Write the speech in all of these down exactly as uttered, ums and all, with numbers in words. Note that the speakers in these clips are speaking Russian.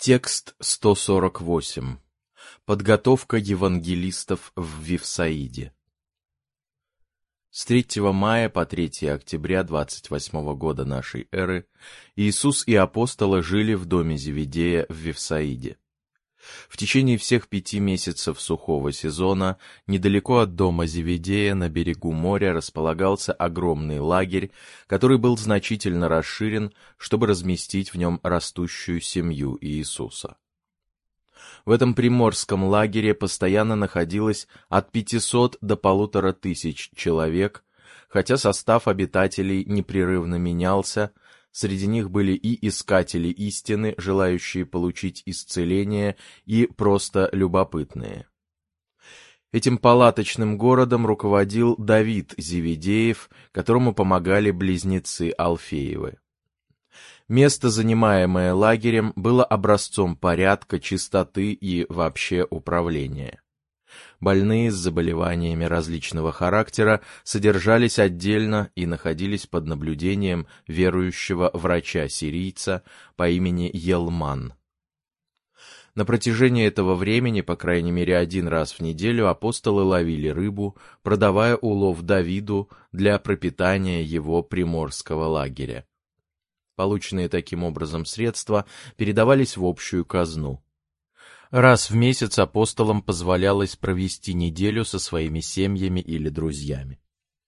Текст сто сорок восемь. Подготовка евангелистов в Вифсаиде. С третьего мая по третье октября двадцать восьмого года нашей эры Иисус и апостолы жили в доме Зеведея в Вифсаиде. В течение всех пяти месяцев сухого сезона недалеко от дома Зеведея на берегу моря располагался огромный лагерь, который был значительно расширен, чтобы разместить в нем растущую семью Иисуса. В этом приморском лагере постоянно находилось от пятисот до полутора тысяч человек, хотя состав обитателей непрерывно менялся. Среди них были и искатели истины, желающие получить исцеление, и просто любопытные. Этим палаточным городом руководил Давид Зеведеев, которому помогали близнецы Алфеевы. Место, занимаемое лагерем, было образцом порядка, чистоты и вообще управления. Больные с заболеваниями различного характера содержались отдельно и находились под наблюдением верующего врача-сирийца по имени Елман. На протяжении этого времени, по крайней мере один раз в неделю, апостолы ловили рыбу, продавая улов Давиду для пропитания его приморского лагеря. Полученные таким образом средства передавались в общую казну. Раз в месяц апостолам позволялось провести неделю со своими семьями или друзьями.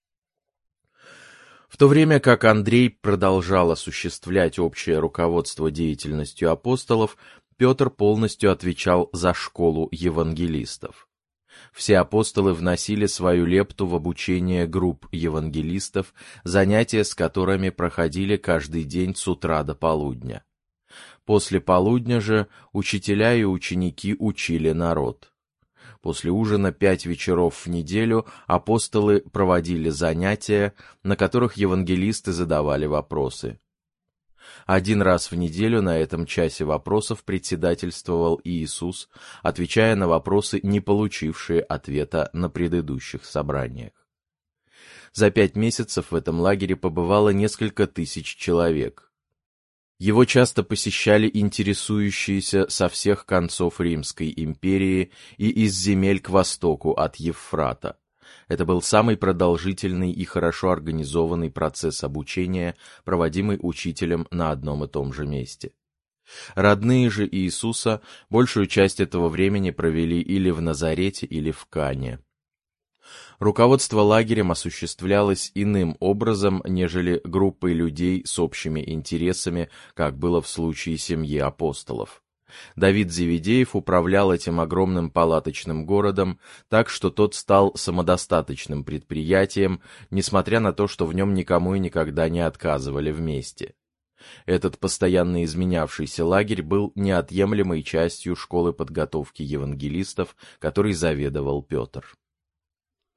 В то время как Андрей продолжал осуществлять общее руководство деятельностью апостолов, Петр полностью отвечал за школу евангелистов. Все апостолы вносили свою лепту в обучение групп евангелистов, занятия с которыми проходили каждый день с утра до полудня. После полудня же учителя и ученики учили народ. После ужина пять вечеров в неделю апостолы проводили занятия, на которых евангелисты задавали вопросы. Один раз в неделю на этом часе вопросов председательствовал Иисус, отвечая на вопросы, не получившие ответа на предыдущих собраниях. За пять месяцев в этом лагере побывало несколько тысяч человек. Его часто посещали интересующиеся со всех концов Римской империи и из земель к востоку от Евфрата. Это был самый продолжительный и хорошо организованный процесс обучения, проводимый учителем на одном и том же месте. Родные же Иисуса большую часть этого времени провели или в Назарете, или в Кане. Руководство лагерем осуществлялось иным образом, нежели группой людей с общими интересами, как было в случае семьи апостолов. Давид Зеведеев управлял этим огромным палаточным городом так, что тот стал самодостаточным предприятием, несмотря на то, что в нем никому и никогда не отказывали вместе. Этот постоянно изменявшийся лагерь был неотъемлемой частью школы подготовки евангелистов, которой заведовал Петр.